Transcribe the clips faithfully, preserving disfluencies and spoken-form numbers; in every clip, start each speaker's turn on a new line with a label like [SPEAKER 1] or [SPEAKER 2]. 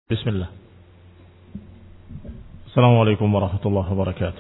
[SPEAKER 1] بسم الله. السلام عليكم ورحمة الله وبركاته.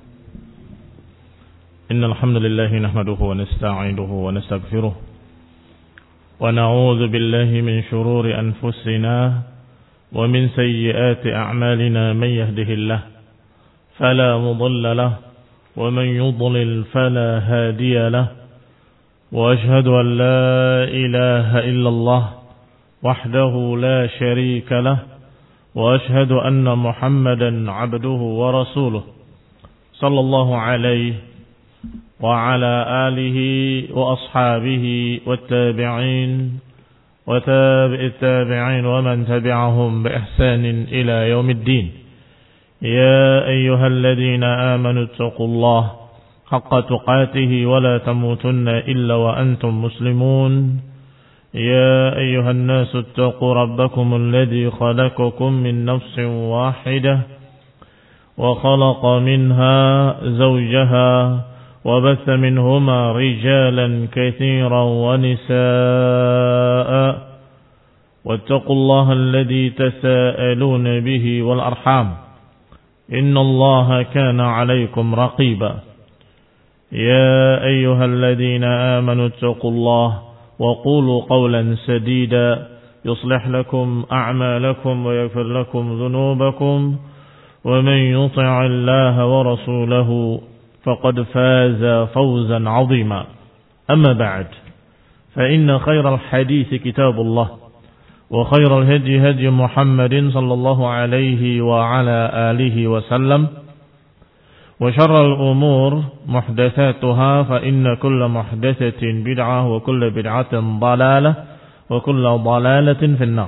[SPEAKER 1] إن الحمد لله نحمده ونستعينه ونستغفره ونعوذ بالله من شرور أنفسنا ومن سيئات أعمالنا. من يهده الله فلا مضل له ومن يضلل فلا هادي له، وأشهد أن لا إله إلا الله وحده لا شريك له، وأشهد أن محمدا عبده ورسوله صلى الله عليه وعلى آله وأصحابه والتابعين وتابع التابعين ومن تبعهم بإحسان إلى يوم الدين. يا أيها الذين آمنوا اتقوا الله حق تقاته ولا تموتن إلا وأنتم مسلمون. يا أيها الناس اتقوا ربكم الذي خلقكم من نفس واحدة وخلق منها زوجها وبث منهما رجالا كثيرا ونساء، واتقوا الله الذي تساءلون به والأرحام إن الله كان عليكم رقيبا. يا أيها الذين آمنوا اتقوا الله وقولوا قولا سديدا يصلح لكم أعمالكم ويغفر لكم ذنوبكم، ومن يطع الله ورسوله فقد فاز فوزا عظيما. أما بعد، فإن خير الحديث كتاب الله، وخير الهدي هدي محمد صلى الله عليه وعلى آله وسلم، وشر الأمور محدثاتها، فإن كل محدثة بدعة وكل بدعة ضلالة وكل ضلالة في النار.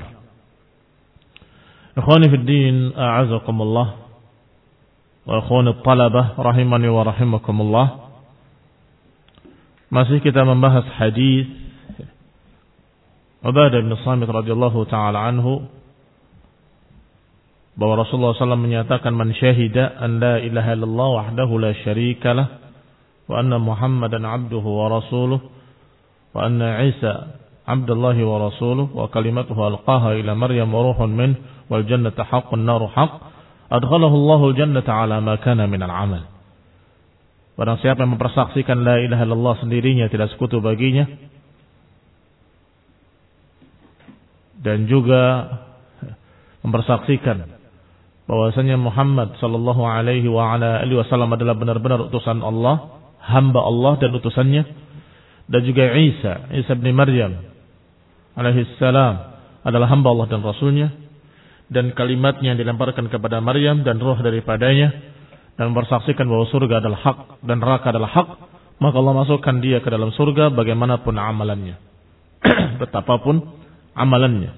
[SPEAKER 1] إخواني في الدين، أعزكم الله، وإخواني الطلبة rahimani wa rahimakumullah. Masih kita membahas hadis Ubadah bin Samit radhiyallahu taala anhu, bahwa Rasulullah sallallahu alaihi wasallam menyatakan, man syahida an la ilaha illallah wahdahu la syarika lah wa anna Muhammadan abduhu wa rasuluh wa anna Isa abdullahi wa rasuluh wa kalimatuhu alqaha ila Maryam wa ruhun min wal jannatu haqqun naru haqq adkhalahu Allahu jannata ala ma kana min al-amal. Barang siapa yang mempersaksikan la ilaha illallah sendirinya tidak sekutu baginya, dan juga mempersaksikan bahwasanya Muhammad sallallahu alaihi wa ala alihi wasallam adalah benar-benar utusan Allah, hamba Allah dan utusannya, dan juga Isa, Isa bin Maryam alaihi salam adalah hamba Allah dan rasulnya, dan kalimatnya yang dilemparkan kepada Maryam dan ruh daripadanya, dan mempersaksikan bahwa surga adalah hak dan neraka adalah hak, maka Allah masukkan dia ke dalam surga bagaimanapun amalannya. Betapapun amalannya.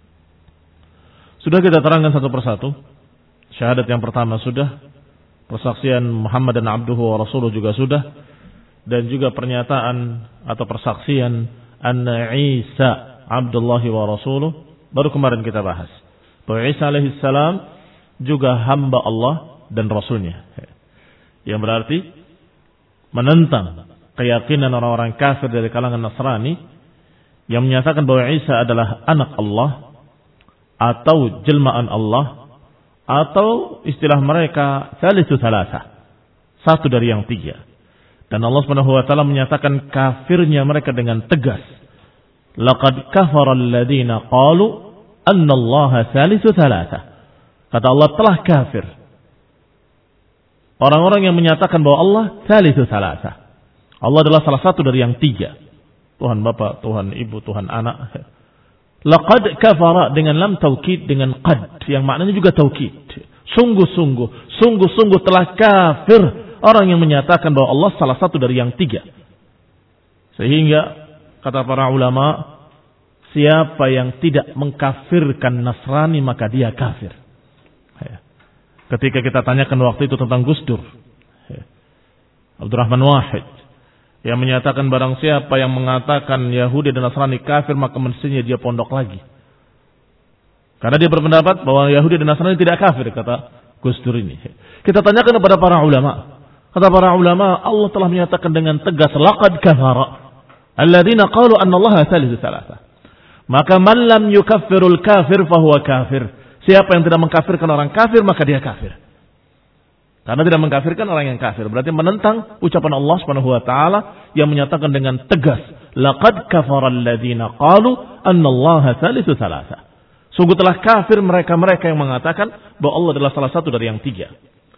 [SPEAKER 1] Sudah kita terangkan satu persatu. Syahadat yang pertama sudah, persaksian Muhammad dan abduhu wa rasuluh juga sudah, dan juga pernyataan atau persaksian anna Isa abdullahi wa rasuluh baru kemarin kita bahas. Bahwa Isa alaihi salam juga hamba Allah dan rasulnya. Yang berarti menentang keyakinan orang-orang kafir dari kalangan Nasrani yang menyatakan bahwa Isa adalah anak Allah atau jelmaan Allah, atau istilah mereka salisu salasa, satu dari yang tiga. Dan Allah Subhanahu wa taala menyatakan kafirnya mereka dengan tegas. Laqad kafara alladziina qalu anna Allaha salisu salasa. Kata Allah, telah kafir orang-orang yang menyatakan bahwa Allah salisu salasa. Allah adalah salah satu dari yang tiga. Tuhan Bapa, Tuhan Ibu, Tuhan Anak. Laqad kafara dengan lam taukid dengan qad yang maknanya juga taukid. Sungguh-sungguh, sungguh-sungguh telah kafir orang yang menyatakan bahwa Allah salah satu dari yang tiga. Sehingga kata para ulama, siapa yang tidak mengkafirkan Nasrani maka dia kafir. Ketika kita tanyakan waktu itu tentang Gus Dur, Abdurrahman Wahid, yang menyatakan barang siapa yang mengatakan Yahudi dan Nasrani kafir maka mestinya dia pondok lagi. Karena dia berpendapat bahwa Yahudi dan Nasrani tidak kafir, kata Gus Dur ini. Kita tanyakan kepada para ulama. Kata para ulama, Allah telah menyatakan dengan tegas, laqad kafara alladziina qalu anna Allaha salisu salasa. Maka man lam yukaffirul kafir fahuwa kafir. Siapa yang tidak mengkafirkan orang kafir, maka dia kafir. Karena tidak mengkafirkan orang yang kafir, berarti menentang ucapan Allah Subhanahu wa taala yang menyatakan dengan tegas, laqad kafara alladziina qalu annallaha tsalitsu tsalatsa. Sungguh telah kafir mereka-mereka yang mengatakan bahwa Allah adalah salah satu dari yang tiga.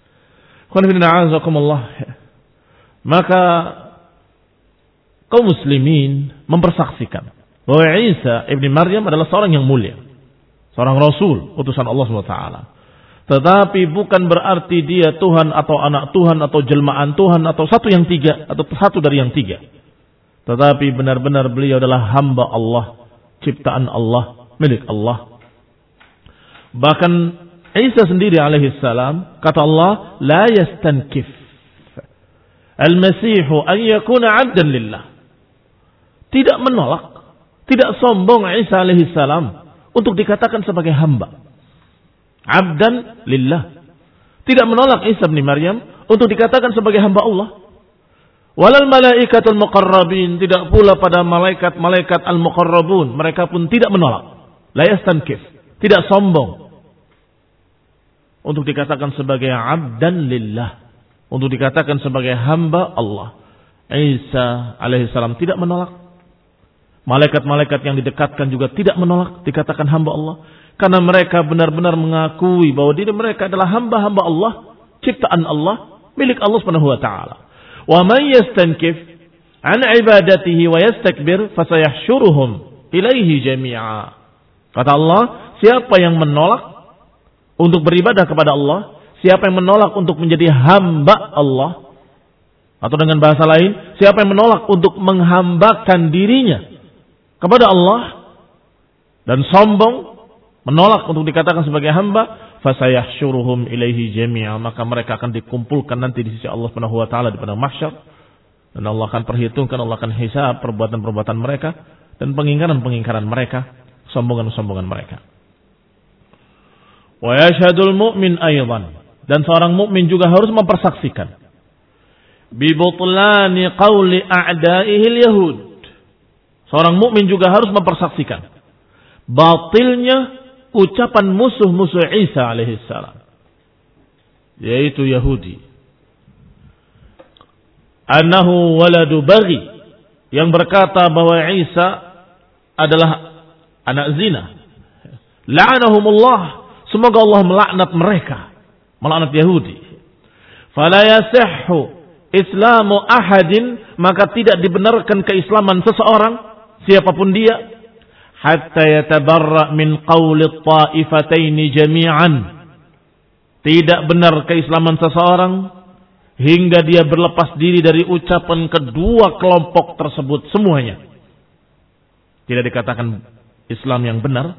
[SPEAKER 1] Maka kaum muslimin mempersaksikan bahwa Isa ibn Maryam adalah seorang yang mulia, seorang rasul, utusan Allah subhanahu wa taala. Tetapi bukan berarti dia Tuhan atau anak Tuhan atau jelmaan Tuhan atau satu yang tiga atau satu dari yang tiga. Tetapi benar-benar beliau adalah hamba Allah, ciptaan Allah, milik Allah. Bahkan Isa sendiri alaihi salam kata Allah, la yastankif al-masihu an yakuna 'abdan lillah. Tidak menolak, tidak sombong Isa alaihi salam untuk dikatakan sebagai hamba. Abdan lillah. Tidak menolak Isa bin Maryam untuk dikatakan sebagai hamba Allah. Walal malaikatul muqarrabin, tidak pula pada malaikat-malaikat al-muqarrabun, mereka pun tidak menolak. La yastankif, tidak sombong untuk dikatakan sebagai abdan lillah, untuk dikatakan sebagai hamba Allah. Isa alaihi salam tidak menolak. Malaikat-malaikat yang didekatkan juga tidak menolak dikatakan hamba Allah. Karena mereka benar-benar mengakui bahwa diri mereka adalah hamba-hamba Allah, ciptaan Allah, milik Allah Subhanahu wa taala. Wa man yastankif an ibadatihi wa yastakbir fasayahsyuruhum ilaihi jami'a. Kata Allah, siapa yang menolak untuk beribadah kepada Allah, siapa yang menolak untuk menjadi hamba Allah, atau dengan bahasa lain, siapa yang menolak untuk menghambakan dirinya kepada Allah dan sombong, menolak untuk dikatakan sebagai hamba, fasayahsyuruhum ilaihi jami'a, maka mereka akan dikumpulkan nanti di sisi Allah Subhanahu wa taala di padang mahsyar, dan Allah akan perhitungkan, Allah akan hisab perbuatan-perbuatan mereka dan pengingkaran-pengingkaran mereka, sombongan-sombongan mereka. Wa yashhadul mu'min aidan, dan seorang mukmin juga harus mempersaksikan bi butlani qauli a'da'ihi al-yahud. Seorang mukmin juga harus mempersaksikan batilnya ucapan musuh-musuh Isa alaihissalam, yaitu Yahudi. Annahu waladu baghi, yang berkata bahwa Isa adalah anak zina. La'anahumullah, semoga Allah melaknat mereka, melaknat Yahudi. Fala yasihhu islamu ahadin, maka tidak dibenarkan keislaman seseorang, siapapun dia, hatta yatabarra min qawli at-ta'ifataini jami'an. Tidak benar keislaman seseorang hingga dia berlepas diri dari ucapan kedua kelompok tersebut semuanya. Tidak dikatakan Islam yang benar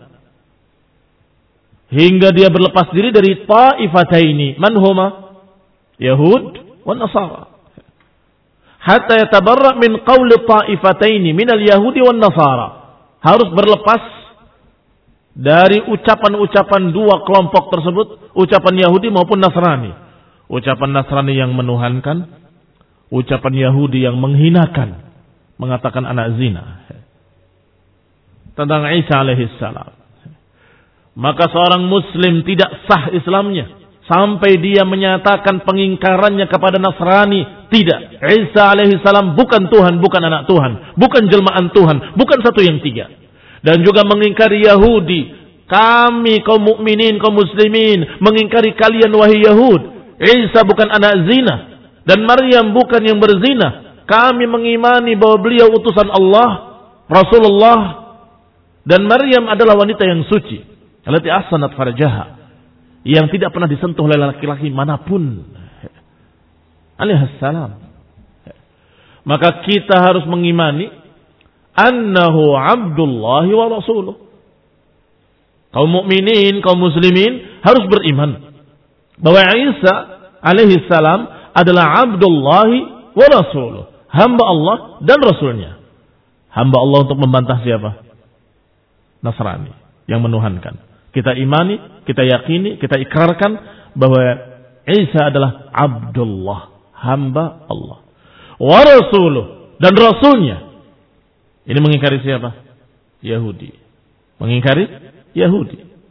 [SPEAKER 1] hingga dia berlepas diri dari ta'ifataini, man huma Yahud wa Nasara. Hatta yatabarra min qawli ta'ifataini minal Yahudi wa Nasara, harus berlepas dari ucapan-ucapan dua kelompok tersebut, ucapan Yahudi maupun Nasrani. Ucapan Nasrani yang menuhankan, ucapan Yahudi yang menghinakan, mengatakan anak zina tentang Isa alaihissalam. Maka seorang muslim tidak sah Islamnya sampai dia menyatakan pengingkarannya kepada Nasrani. Tidak, Isa alaihissalam bukan Tuhan, bukan anak Tuhan, bukan jelmaan Tuhan, bukan satu yang tiga. Dan juga mengingkari Yahudi. Kami kaum mukminin, kaum muslimin mengingkari kalian wahai Yahud. Isa bukan anak zina dan Maryam bukan yang berzina. Kami mengimani bahwa beliau utusan Allah, Rasulullah, dan Maryam adalah wanita yang suci, allati ahsanat farjaha, yang tidak pernah disentuh oleh laki-laki manapun alaihissalam. Maka kita harus mengimani annahu abdullahi wa rasuluh. Kaum mukminin, kaum muslimin harus beriman bahwa Isa alaihissalam adalah abdullahi wa rasuluh, hamba Allah dan rasulnya. Hamba Allah untuk membantah siapa? Nasrani yang menuhankan. Kita imani, kita yakini, kita ikrarkan bahwa Isa adalah Abdullah, hamba Allah. Wa rasuluh, dan rasulnya. Ini mengingkari siapa? Yahudi. Mengingkari Yahudi.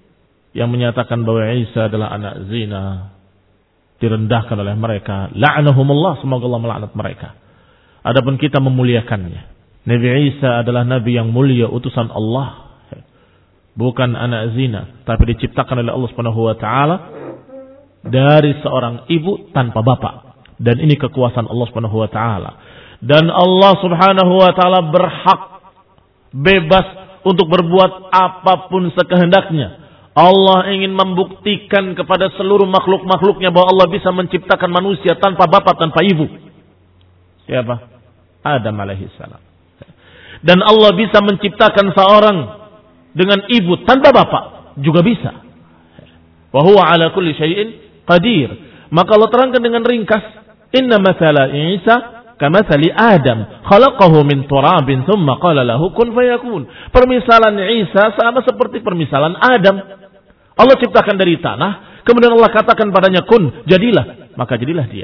[SPEAKER 1] yang menyatakan bahwa Isa adalah anak zina direndahkan oleh mereka. La'anahumullah, semoga Allah melaknat mereka. Adapun kita memuliakannya. Nabi Isa adalah nabi yang mulia, utusan Allah. Bukan anak zina, tapi diciptakan oleh Allah Subhanahu wa taala dari seorang ibu tanpa bapak. Dan ini kekuasaan Allah Subhanahu wa taala. Dan Allah Subhanahu wa taala berhak bebas untuk berbuat apapun sekehendaknya. Allah ingin membuktikan kepada seluruh makhluk-makhluknya bahwa Allah bisa menciptakan manusia tanpa bapak, tanpa ibu. Siapa? Adam alaihissalam. Dan Allah bisa menciptakan seorang dengan ibu tanpa bapak, juga bisa. Wa huwa ala kulli syai'in qadir. Maka Allah terangkan dengan ringkas, inna mathala Isa kamathali Adam, khalaqahu min turabin thumma qala lahu kun fayakun. Permisalan Isa sama seperti permisalan Adam. Allah ciptakan dari tanah, kemudian Allah katakan padanya kun, jadilah, maka jadilah dia.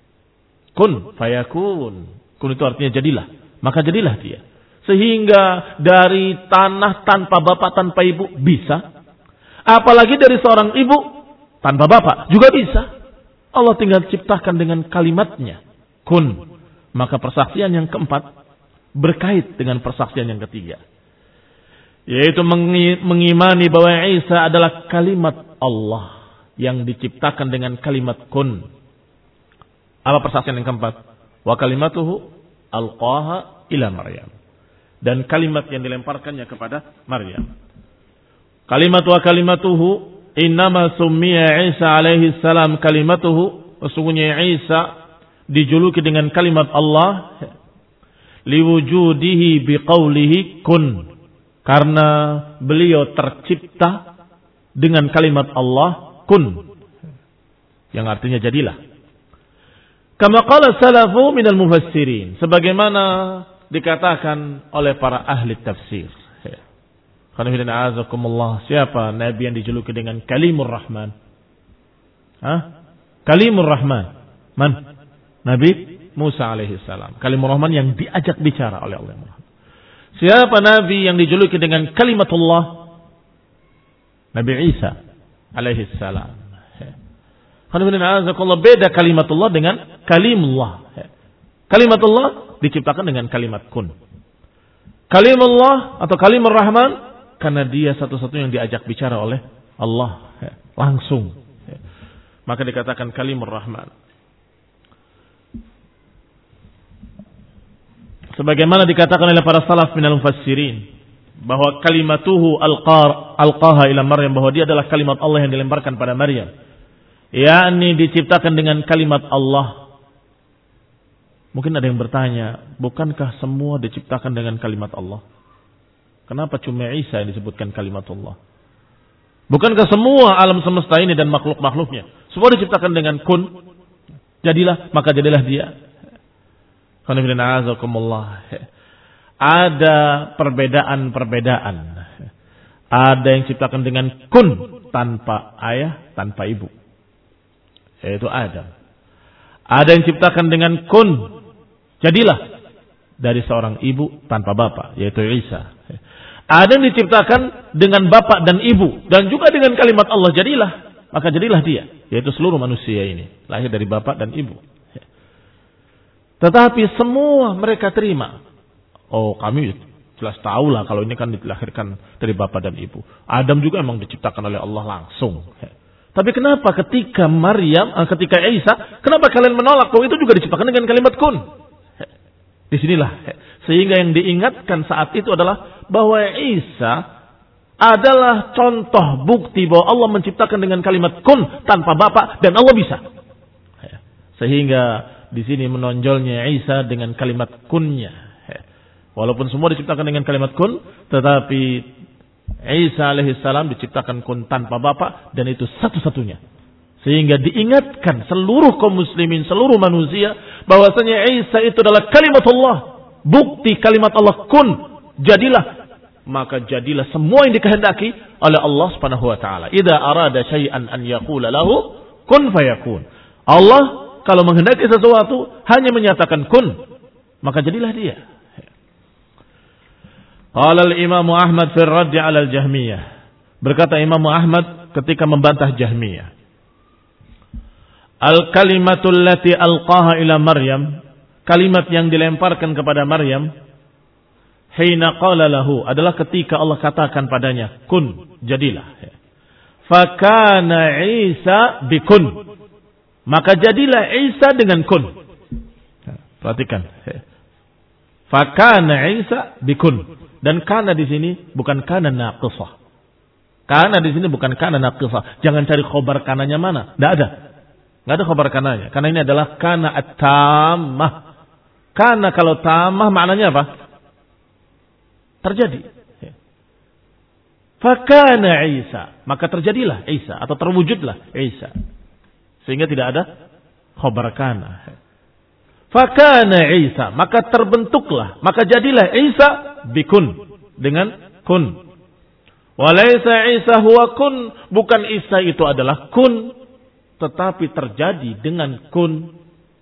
[SPEAKER 1] Kun fayakun. Kun itu artinya jadilah, maka jadilah dia. Sehingga dari tanah tanpa bapak, tanpa ibu bisa. Apalagi dari seorang ibu tanpa bapak juga bisa. Allah tinggal ciptakan dengan kalimatnya. Kun. Maka persaksian yang keempat berkait dengan persaksian yang ketiga. Yaitu mengimani bahwa Isa adalah kalimat Allah yang diciptakan dengan kalimat kun. Apa persaksian yang keempat? Wa kalimatuhu alqaha ila Maryam. Dan kalimat yang dilemparkannya kepada Maryam. Kalimat wa kalimatuhu innama summiya Isa alaihi salam kalimatuhu. Sesungguhnya Isa dijuluki dengan kalimat Allah liwujudihi biqaulihi kun. Karena beliau tercipta dengan kalimat Allah kun. Yang artinya jadilah. Kama qala salafu minal mufassirin. Sebagaimana dikatakan oleh para ahli tafsir. Siapa Nabi yang dijuluki dengan Kalimur Rahman? Hah? Kalimur Rahman. Man? Nabi Musa alaihi salam. Kalimur Rahman yang diajak bicara oleh Allah. Siapa Nabi yang dijuluki dengan kalimatullah? Nabi Isa alaihi salam. Beda kalimatullah dengan kalimullah. Kalimatullah diciptakan dengan kalimat kun. Kalimullah atau kalimur Rahman karena dia satu-satunya yang diajak bicara oleh Allah langsung. Maka dikatakan kalimur Rahman. Sebagaimana dikatakan oleh para salaf minal mufassirin bahwa kalimatuhu alqar alqaha ila Maryam, bahwa dia adalah kalimat Allah yang dilemparkan pada Maryam. Yakni diciptakan dengan kalimat Allah. Mungkin ada yang bertanya, bukankah semua diciptakan dengan kalimat Allah? Kenapa cuma Isa yang disebutkan kalimat Allah? Bukankah semua alam semesta ini dan makhluk-makhluknya semua diciptakan dengan kun? Jadilah, maka jadilah dia. Ada perbedaan-perbedaan. Ada yang diciptakan dengan kun tanpa ayah, tanpa ibu. Yaitu Adam. Ada yang diciptakan dengan kun, jadilah, dari seorang ibu tanpa bapak, yaitu Isa. Ada yang diciptakan dengan bapak dan ibu, dan juga dengan kalimat Allah, jadilah, maka jadilah dia, yaitu seluruh manusia ini lahir dari bapak dan ibu. Tetapi semua mereka terima. Oh, kami jelas tahulah kalau ini kan dilahirkan dari bapak dan ibu. Adam juga memang diciptakan oleh Allah langsung. Tapi kenapa ketika Maryam, ketika Isa, kenapa kalian menolak bahwa itu juga diciptakan dengan kalimat kun? Disinilah. Sehingga yang diingatkan saat itu adalah bahwa Isa adalah contoh bukti bahwa Allah menciptakan dengan kalimat kun tanpa bapak dan Allah bisa. Sehingga di sini menonjolnya Isa dengan kalimat kunnya. Walaupun semua diciptakan dengan kalimat kun, tetapi Isa alaihissalam diciptakan kun tanpa bapak dan itu satu-satunya. Sehingga diingatkan seluruh kaum muslimin, seluruh manusia bahwasanya Isa itu adalah kalimat Allah, bukti kalimat Allah kun, jadilah, maka jadilah semua yang dikehendaki oleh Allah Subhanahu wa taala. Idza arada syai'an an yaqula lahu kun fayakun. Allah kalau menghendaki sesuatu hanya menyatakan kun, maka jadilah dia. Qala al-Imam Ahmad fi ar-radd 'ala al-Jahmiyah. Berkata Imam Ahmad ketika membantah Jahmiyah. Al-kalimatul lati alqaha ila Maryam, kalimat yang dilemparkan kepada Maryam, hina qala lahu, adalah ketika Allah katakan padanya, kun, jadilah. Fakana Isa bikun, maka jadilah Isa dengan kun. Perhatikan. Fakana Isa bikun, dan kana di sini bukan kana naqisah. Kana di sini bukan kana naqisah. Jangan cari khobar kananya mana, tidak ada. Nggak ada khabar kananya. Karena ini adalah kana at-tammah. Kana kalau tammah maknanya apa? Terjadi. Fakana Isa, maka terjadilah Isa atau terwujudlah Isa. Sehingga tidak ada khabar kana. Fakana Isa, maka terbentuklah, maka jadilah Isa bikun, dengan kun. Walaysa Isa huwa kun, bukan Isa itu adalah kun, tetapi terjadi dengan kun.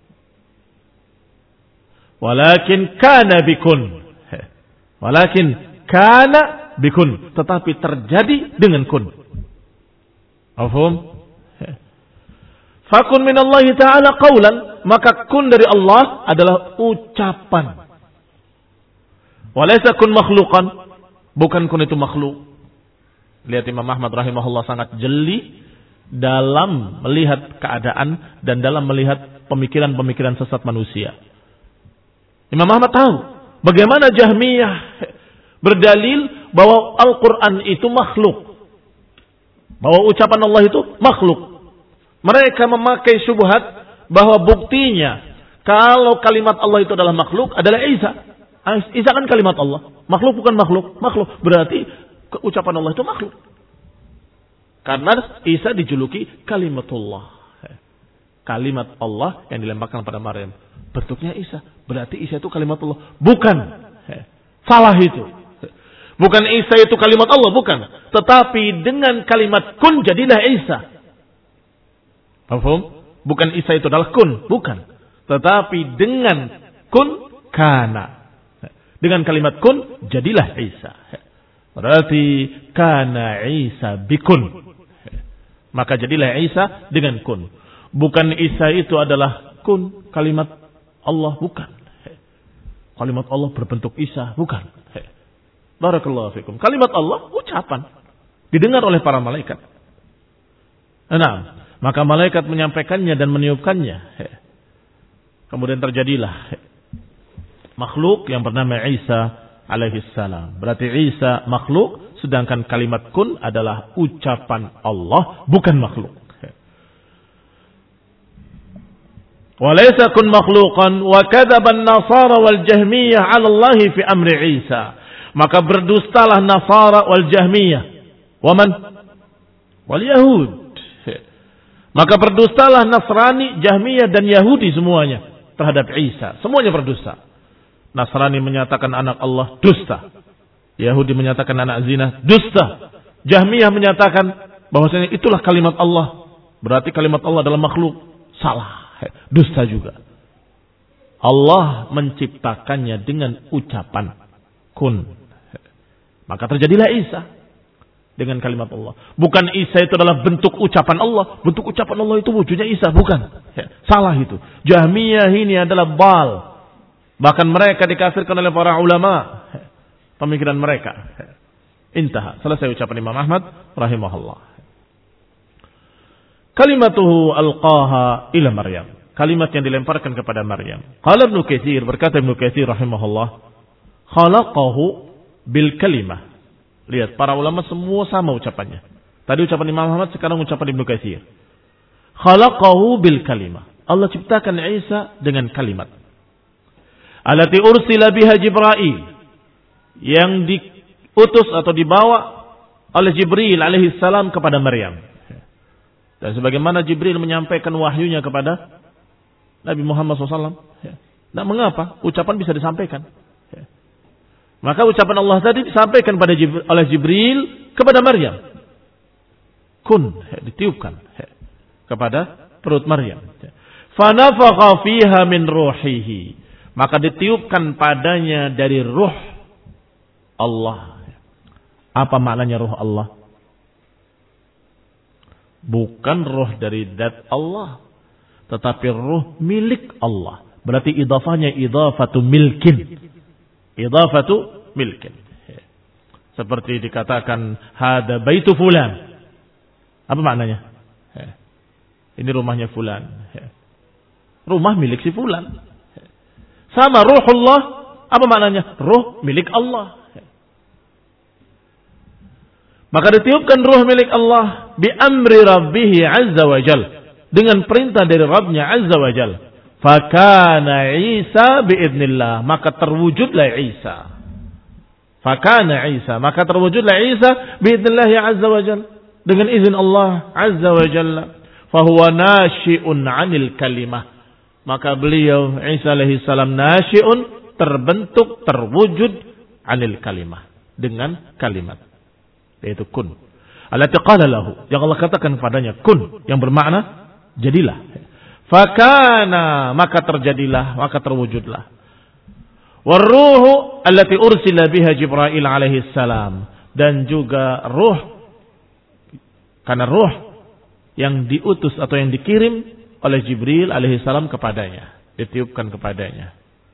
[SPEAKER 1] Walakin kana bikun. Walakin kana bikun, tetapi terjadi dengan kun. Mafhum? Fakun minallahi ta'ala qawlan, maka kun dari Allah adalah ucapan. Walaysa kun makhluqan, bukan kun itu makhluk. Lihat Imam Ahmad rahimahullah sangat jeli dalam melihat keadaan dan dalam melihat pemikiran-pemikiran sesat manusia. Imam Ahmad tahu bagaimana Jahmiyah berdalil bahwa Al-Quran itu makhluk, bahwa ucapan Allah itu makhluk. Mereka memakai syubhat bahwa buktinya kalau kalimat Allah itu adalah makhluk adalah Isa. Isa kan kalimat Allah, makhluk bukan makhluk, makhluk berarti ucapan Allah itu makhluk. Karena Isa dijuluki kalimatullah. Kalimat Allah yang dilemparkan pada Maryam. Bentuknya Isa. Berarti Isa itu kalimat Allah. Bukan. Salah itu. Bukan Isa itu kalimat Allah. Bukan. Tetapi dengan kalimat kun jadilah Isa. Paham? Bukan Isa itu adalah kun. Bukan. Tetapi dengan kun kana. Dengan kalimat kun jadilah Isa. Berarti kana Isa bikun. Maka jadilah Isa dengan kun. Bukan Isa itu adalah kun, kalimat Allah, bukan. Kalimat Allah berbentuk Isa, bukan. Barakallahu fikum. Kalimat Allah ucapan, didengar oleh para malaikat. Nah, maka malaikat menyampaikannya dan meniupkannya. Kemudian terjadilah makhluk yang bernama Isa alaihi salam. Berarti Isa makhluk, sedangkan kalimat kun adalah ucapan Allah, bukan makhluk. Walaysa kun makhluqan wa kadzaba an-nasara wal jahmiyah 'ala Allah fi amri Isa. Maka berdustalah Nasara wal Jahmiyah. Wa man? Wal Yahud. Maka berdustalah Nasrani, Jahmiyah dan Yahudi semuanya terhadap Isa. Semuanya berdusta. Nasrani menyatakan anak Allah, dusta. Yahudi menyatakan anak zina, dusta. Jahmiyah menyatakan bahwasanya itulah kalimat Allah, berarti kalimat Allah adalah makhluk. Salah, dusta juga. Allah menciptakannya dengan ucapan kun. Maka terjadilah Isa dengan kalimat Allah. Bukan Isa itu adalah bentuk ucapan Allah. Bentuk ucapan Allah itu wujudnya Isa, bukan. Salah itu. Jahmiyah ini adalah bal. Bahkan mereka dikafirkan oleh para ulama. Pemikiran mereka. Intaha. Selesai ucapan Imam Ahmad rahimahullah. Kalimatuhu alqaha ila Maryam. Kalimat yang dilemparkan kepada Maryam. Qala Ibnu Katsir, berkata Ibnu Katsir rahimahullah, khalaqahu bil kalimah. Lihat, para ulama semua sama ucapannya. Tadi ucapan Imam Ahmad, sekarang ucapan Ibnu Katsir. Khalaqahu bil kalimah. Allah ciptakan Isa dengan kalimat. Allati ursila biha Jibril, yang diutus atau dibawa oleh Jibril alaihi salam kepada Maryam. Dan sebagaimana Jibril menyampaikan wahyunya kepada Nabi Muhammad shallallahu alaihi wasallam. Nah, mengapa ucapan bisa disampaikan? Maka ucapan Allah tadi disampaikan pada Jibril, oleh Jibril kepada Maryam. Kun, ditiupkan kepada perut Maryam. Fanafakha fiha min ruhihi. Maka ditiupkan padanya dari ruh Allah. Apa maknanya ruh Allah? Bukan ruh dari zat Allah, tetapi ruh milik Allah. Berarti idafahnya idafatu milkin. Idafatu milkin. Seperti dikatakan hada baitu fulan. Apa maknanya? Ini rumahnya fulan. Rumah milik si fulan. Sama ruhullah, apa maknanya? Ruh milik Allah. Maka ditiupkan ruh milik Allah bi amri rabbih azza wa jal, dengan perintah dari Rabbnya azza wa jal. Fakana Isa biidznillah, maka terwujudlah Isa. Fakana Isa, maka terwujudlah Isa biidznillah azza wa jal, dengan izin Allah azza wa jalla. Fahuwa nasyi'un 'anil kalimah, maka beliau Isa alaihi salam nasyi'un, terbentuk, terwujud 'anil kalimah, dengan kalimat, yaitu kun. Allati qala lahu, yang Allah katakan padanya kun, yang bermakna jadilah. Fakana, maka terjadilah, maka terwujudlah. Waruhu allati ursila biha Jibril alaihi salam, dan juga ruh, karena ruh yang diutus atau yang dikirim oleh Jibril alaihi salam kepadanya, ditiupkan kepadanya.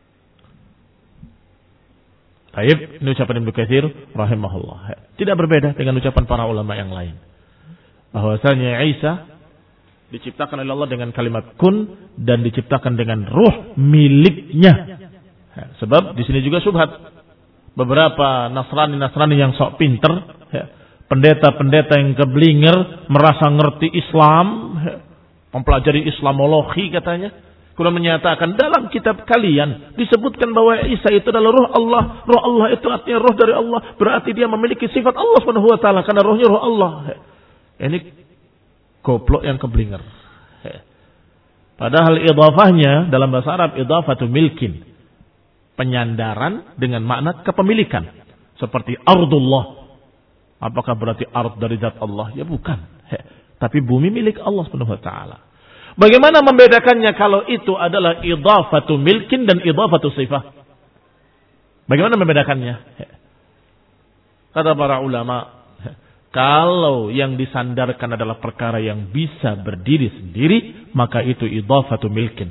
[SPEAKER 1] Baik, ini ucapan Ibnu Katsir rahimahullah. Tidak berbeda dengan ucapan para ulama yang lain, bahwasanya Isa diciptakan oleh Allah dengan kalimat kun dan diciptakan dengan ruh miliknya. Sebab di sini juga syubhat. Beberapa Nasrani-Nasrani yang sok pinter, pendeta-pendeta yang keblinger, merasa ngerti Islam, mempelajari Islamologi katanya, kemudian menyatakan dalam kitab kalian disebutkan bahwa Isa itu adalah ruh Allah. Ruh Allah itu artinya ruh dari Allah, berarti dia memiliki sifat Allah Subhanahu wa taala karena ruhnya ruh Allah. Ini goblok yang keblinger. Padahal idhafahnya dalam bahasa Arab idhafatu milkin, penyandaran dengan makna kepemilikan. Seperti ardullah, apakah berarti ard dari zat Allah? Ya bukan. Tapi bumi milik Allah Subhanahu wa taala. Bagaimana membedakannya kalau itu adalah idhafatu milkin dan idhafatu sifah? Bagaimana membedakannya? Kata para ulama, kalau yang disandarkan adalah perkara yang bisa berdiri sendiri, maka itu idhafatu milkin.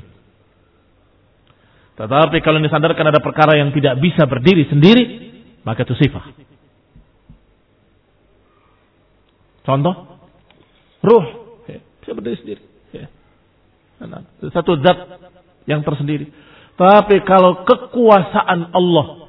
[SPEAKER 1] Tetapi kalau yang disandarkan ada perkara yang tidak bisa berdiri sendiri, maka itu sifah. Contoh, ruh bisa berdiri sendiri. Satu zat yang tersendiri. Tapi kalau kekuasaan Allah,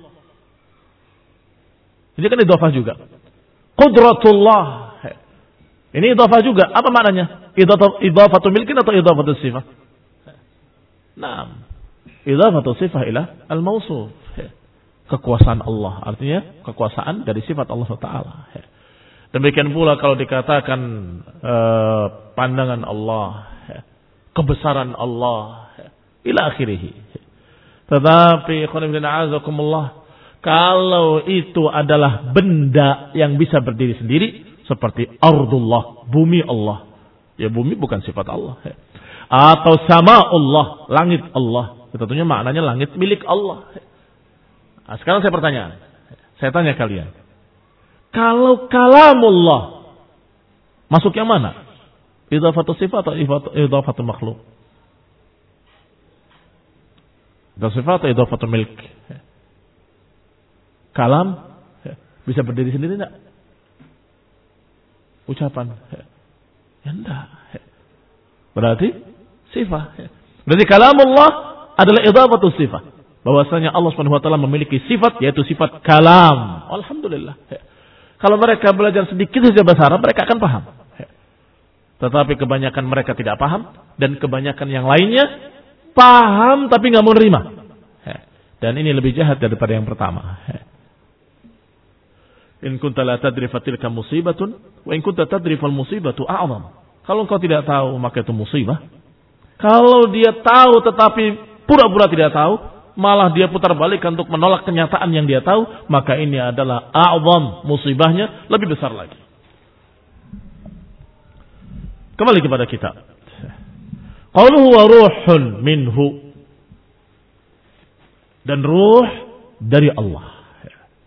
[SPEAKER 1] ini kan idhafah juga. Qudratullah, ini idhafah juga. Apa maknanya? Idhafatu milkin atau idhafatu sifah? Naam, idhafatu sifah ila al-mausuf. Kekuasaan Allah, artinya kekuasaan dari sifat Allah subhanahu wa taala. Demikian pula kalau dikatakan eh, pandangan Allah, kebesaran Allah, ila akhirih. Tetapi kalau itu adalah benda yang bisa berdiri sendiri, seperti ardullah, bumi Allah, ya bumi bukan sifat Allah. Atau sama Allah, langit Allah, tentunya maknanya langit milik Allah. Nah, sekarang saya pertanyaan, saya tanya kalian, kalau kalamullah masuk yang mana? Idhafatu sifat atau idhafatu makhluk? Idhafatu sifat atau idhafatu milk? Kalam bisa berdiri sendiri enggak? Ucapan? Ya enggak. Berarti sifat. Berarti kalamullah adalah idhafatu sifat. Bahwasanya Allah Subhanahu wa taala memiliki sifat, yaitu sifat kalam. Alhamdulillah. Kalau mereka belajar sedikit saja bahasa Arab, mereka akan paham. Tetapi kebanyakan mereka tidak paham, dan kebanyakan yang lainnya paham tapi nggak mau nerima. Dan ini lebih jahat daripada yang pertama. In kunta la tadri fatilka musibatun, wa in kunta tadri fal musibatu a'zam. Kalau engkau tidak tahu, maka itu musibah. Kalau dia tahu tetapi pura-pura tidak tahu, malah dia putar balik untuk menolak kenyataan yang dia tahu, maka ini adalah a'zam, musibahnya lebih besar lagi. Kembali kepada kitab. Qauluhu wa ruhun minhu, dan ruh dari Allah.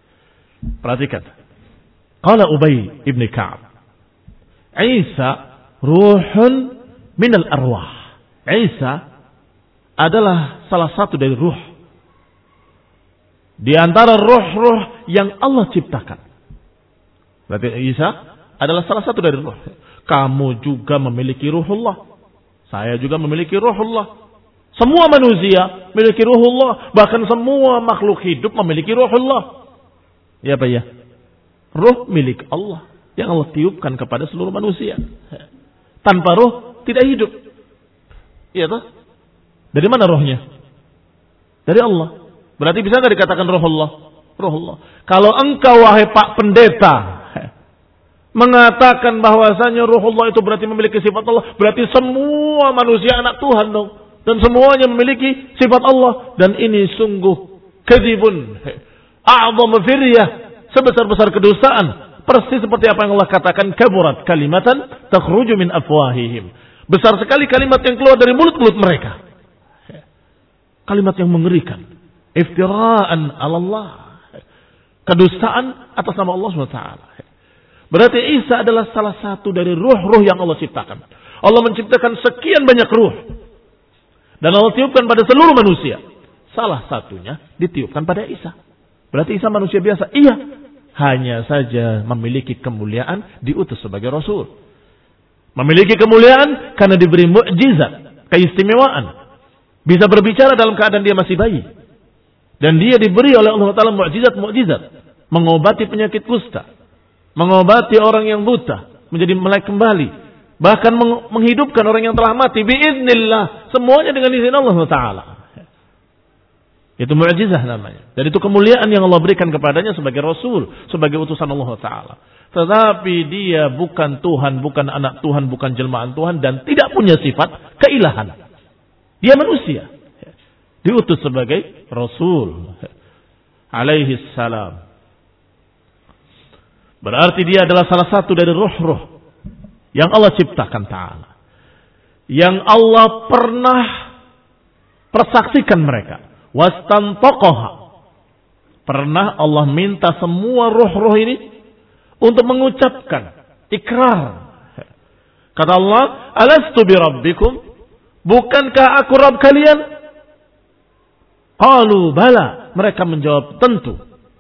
[SPEAKER 1] Perhatikan. Qala Ubay ibn Ka'ab, Isa ruhun minal arwah. Isa adalah salah satu dari ruh. Di antara ruh-ruh yang Allah ciptakan. Berarti Isa adalah salah satu dari ruh. Kamu juga memiliki ruhullah. Saya juga memiliki ruhullah. Semua manusia memiliki ruhullah. Bahkan semua makhluk hidup memiliki ruhullah. Ya Pak ya. Ruh milik Allah. Yang Allah tiupkan kepada seluruh manusia. Tanpa ruh tidak hidup. Iya toh? Dari mana rohnya? Dari Allah. Berarti bisa nggak dikatakan roh Allah? Roh Allah. Kalau engkau wahai Pak Pendeta mengatakan bahwasanya roh Allah itu berarti memiliki sifat Allah, berarti semua manusia anak Tuhan dong, dan semuanya memiliki sifat Allah. Dan ini sungguh kadzibun, a'zam firyah, sebesar-besar kedustaan. Persis seperti apa yang Allah katakan, kaburat kalimatan takhruju min afwahihim. Besar sekali kalimat yang keluar dari mulut-mulut mereka. Kalimat yang mengerikan. Iftira'an 'ala Allah. Kedustaan atas nama Allah subhanahu wa taala. Berarti Isa adalah salah satu dari ruh-ruh yang Allah ciptakan. Allah menciptakan sekian banyak ruh. Dan Allah tiupkan pada seluruh manusia. Salah satunya ditiupkan pada Isa. Berarti Isa manusia biasa? Iya. Hanya saja memiliki kemuliaan, diutus sebagai Rasul. Memiliki kemuliaan karena diberi mukjizat, keistimewaan. Bisa berbicara dalam keadaan dia masih bayi. Dan dia diberi oleh Allah Ta'ala mukjizat-mukjizat. Mengobati penyakit kusta. Mengobati orang yang buta. Menjadi melek kembali. Bahkan menghidupkan orang yang telah mati. Biiznillah. Semuanya dengan izin Allah Ta'ala. Itu mukjizat namanya. Dan itu kemuliaan yang Allah berikan kepadanya sebagai Rasul. Sebagai utusan Allah Ta'ala. Tetapi dia bukan Tuhan, bukan anak Tuhan, bukan jelmaan Tuhan. Dan tidak punya sifat keilahan. Dia manusia. Diutus sebagai Rasul. Alaihi salam. Berarti dia adalah salah satu dari ruh-ruh yang Allah ciptakan Ta'ala. Yang Allah pernah persaksikan mereka. Wastantaqaha. Pernah Allah minta semua ruh-ruh ini untuk mengucapkan ikrar. Kata Allah, alastu bi rabbikum? Bukankah aku Rabb kalian? Qalu bala. Mereka menjawab tentu.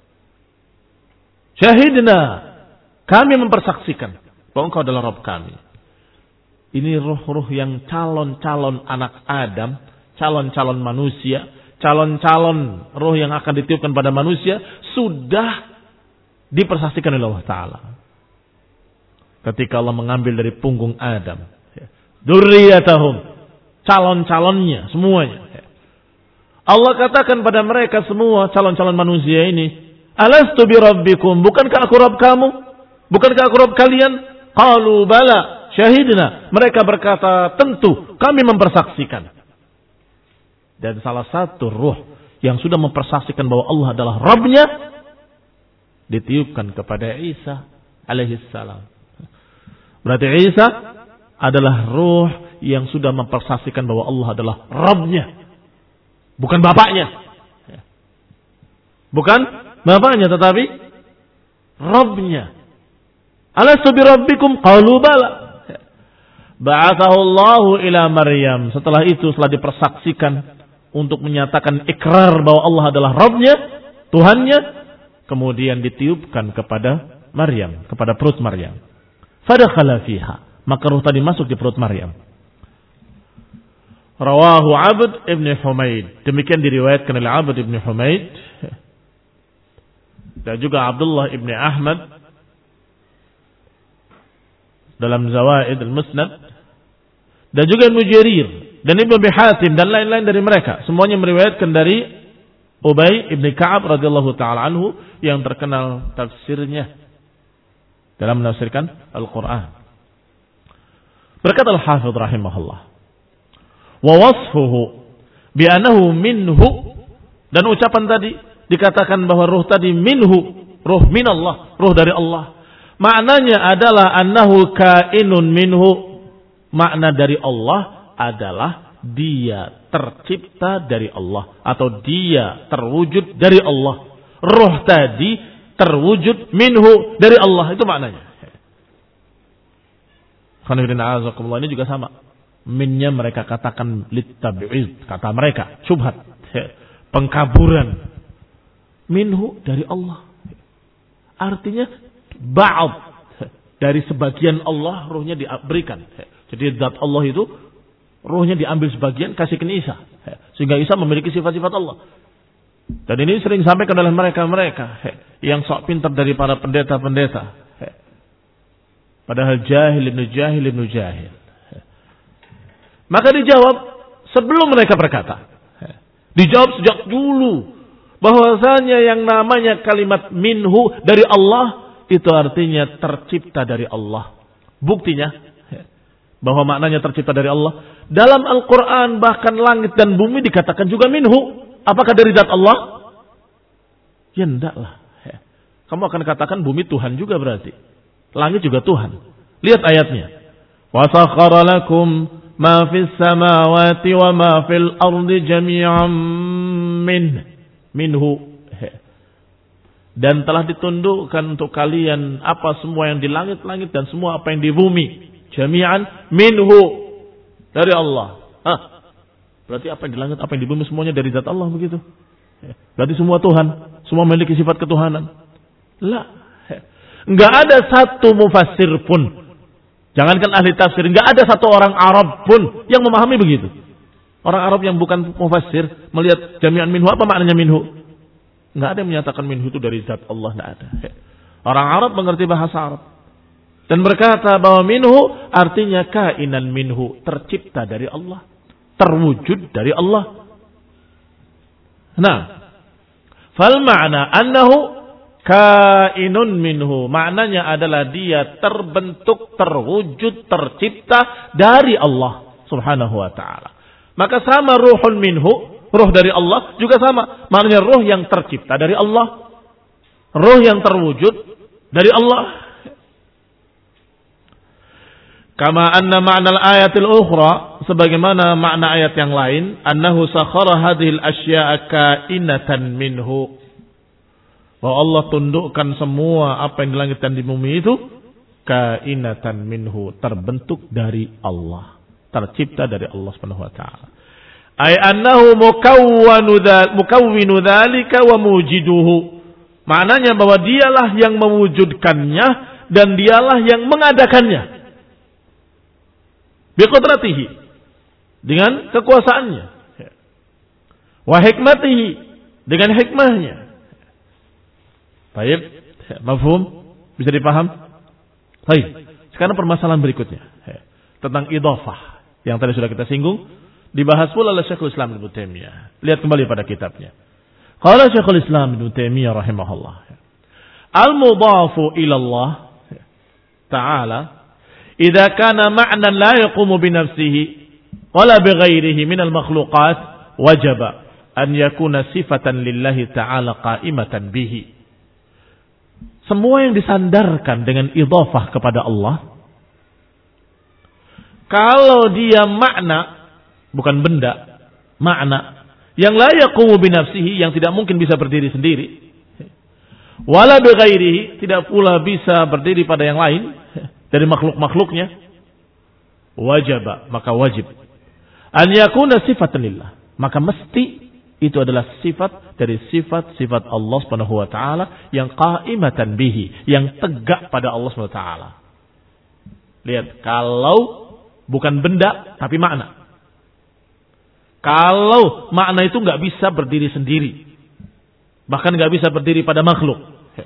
[SPEAKER 1] Syahidna. Kami mempersaksikan bahwa engkau adalah Rabb kami. Ini ruh-ruh yang calon-calon anak Adam. Calon-calon manusia. Calon-calon ruh yang akan ditiupkan pada manusia. Sudah dipersaksikan oleh Allah Ta'ala. Ketika Allah mengambil dari punggung Adam. Dzurriyyatahum. Calon-calonnya, semuanya. Allah katakan pada mereka semua, calon-calon manusia ini, alastu bi rabbikum? Bukankah aku Rabb kamu? Bukankah aku Rabb kalian? Qalu bala, syahidna. Mereka berkata, tentu, kami mempersaksikan. Dan salah satu ruh yang sudah mempersaksikan bahwa Allah adalah Rabbnya, ditiupkan kepada Isa alaihissalam. Berarti Isa adalah ruh yang sudah mempersaksikan bahwa Allah adalah Rabbnya. Bukan bapaknya. Bukan bapaknya, tetapi Rabbnya. Alastu bi rabbikum? Qalu bala. Ba'athahu Allahu ila Maryam. Setelah itu, setelah dipersaksikan untuk menyatakan ikrar bahwa Allah adalah Rabbnya, Tuhannya, kemudian ditiupkan kepada Maryam, kepada perut Maryam. Fadakhala fiha. Maka ruh tadi masuk di perut Maryam. Rawahu Abd ibn Humaid. Demikian diriwayatkan oleh Abd ibn Humaid. Dan juga Abdullah ibn Ahmad dalam Zawaid al-Musnad. Dan juga Ibn Jarir. Dan Ibn Abi Hatim. Dan lain-lain dari mereka. Semuanya meriwayatkan dari Ubay ibn Ka'ab radhiyallahu ta'ala anhu. Yang terkenal tafsirnya dalam menafsirkan Al-Quran. Berkata Al-Hafidh rahimahullah. Wa wasfuhu bi'anahu minhu. Dan ucapan tadi dikatakan bahwa ruh tadi minhu. Ruh minallah. Ruh dari Allah. Maknanya adalah annahu kainun minhu. Makna dari Allah adalah dia tercipta dari Allah. Atau dia terwujud dari Allah. Ruh tadi terwujud minhu dari Allah. Itu maknanya. Ini juga sama. Minnya mereka katakan litab'id, kata mereka syubhat, pengkaburan. Minhu dari Allah. Artinya ba'd, dari sebagian Allah ruhnya diberikan. Jadi zat Allah itu ruhnya diambil sebagian kasih ke Isa, sehingga Isa memiliki sifat-sifat Allah. Dan ini sering sampaikan oleh mereka-mereka yang sok pintar dari para pendeta-pendeta. Padahal jahil ibnu jahil ibnu jahil. Maka dijawab sebelum mereka berkata. Dijawab sejak dulu. Bahwasanya yang namanya kalimat minhu dari Allah. Itu artinya tercipta dari Allah. Buktinya. Bahwa maknanya tercipta dari Allah. Dalam Al-Quran bahkan langit dan bumi dikatakan juga minhu. Apakah dari zat Allah? Ya enggak lah. Kamu akan katakan bumi Tuhan juga berarti. Langit juga Tuhan. Lihat ayatnya. Wa sakhkhara lakum ma fis samawati wa ma fil ardi jami'an min minhu. Dan telah ditundukkan untuk kalian apa semua yang di langit-langit dan semua apa yang di bumi. Jami'an minhu. Dari Allah. Hah? Berarti apa yang di langit, apa yang di bumi semuanya dari zat Allah begitu. Berarti semua Tuhan, semua memiliki sifat ketuhanan. Lah, enggak ada satu mufassir pun, jangankan ahli tafsir, enggak ada satu orang Arab pun yang memahami begitu. Orang Arab yang bukan mufassir melihat jami'an minhu, apa maknanya minhu? Enggak ada yang menyatakan minhu itu dari zat Allah, enggak ada. Orang Arab mengerti bahasa Arab dan berkata bahwa minhu artinya kainan minhu, tercipta dari Allah. Terwujud dari Allah. Nah, fal ma'na annahu kainun minhu. Maknanya adalah dia terbentuk, terwujud, tercipta dari Allah subhanahu wa ta'ala. Maka sama ruhun minhu, ruh dari Allah juga sama. Maknanya ruh yang tercipta dari Allah. Ruh yang terwujud dari Allah. Kama anna ma'na al-ayatil ukhra, sebagaimana makna ayat yang lain, annahu sakhara hadhil asya'a kainatan minhu. Bahwa Allah tundukkan semua apa yang di langit dan di bumi itu kainatan minhu, terbentuk dari Allah, tercipta dari Allah Subhanahu wa taala. Ay annahu mukawwanu dzal mukawwinu dzalika wa mujiduhu. Maknanya bahwa dialah yang mewujudkannya dan dialah yang mengadakannya. Biqudratihi, dengan kekuasaannya. Wa hikmatihi, dengan hikmahnya. Baik, mafhum? Bisa dipaham? Baik. Sekarang permasalahan berikutnya tentang idhafah yang tadi sudah kita singgung, dibahas pula oleh Syekhul Islam Ibnu Taimiyah. Lihat kembali pada kitabnya. Qala Syekhul Islam Ibnu Taimiyah rahimahullah. Al-mudhafu ila Allah Ta'ala idza kana ma'nan la yaqumu bi nafsihi wala bi ghairihi min al-makhluqat wajaba an yakuna sifatan lillahi ta'ala qa'imatan bihi. Semua yang disandarkan dengan idhafah kepada Allah, kalau dia makna, bukan benda, makna yang la yaqumu bi nafsihi, yang tidak mungkin bisa berdiri sendiri, wala bi ghairihi, tidak pula bisa berdiri pada yang lain dari makhluk-makhluknya, wajib, maka wajib an yakuna sifatan lillah, maka mesti itu adalah sifat dari sifat-sifat Allah Subhanahu wa taala yang qaimatan bihi, yang tegak pada Allah Subhanahu wa taala. Lihat, kalau bukan benda tapi makna. Kalau makna itu enggak bisa berdiri sendiri, bahkan enggak bisa berdiri pada makhluk,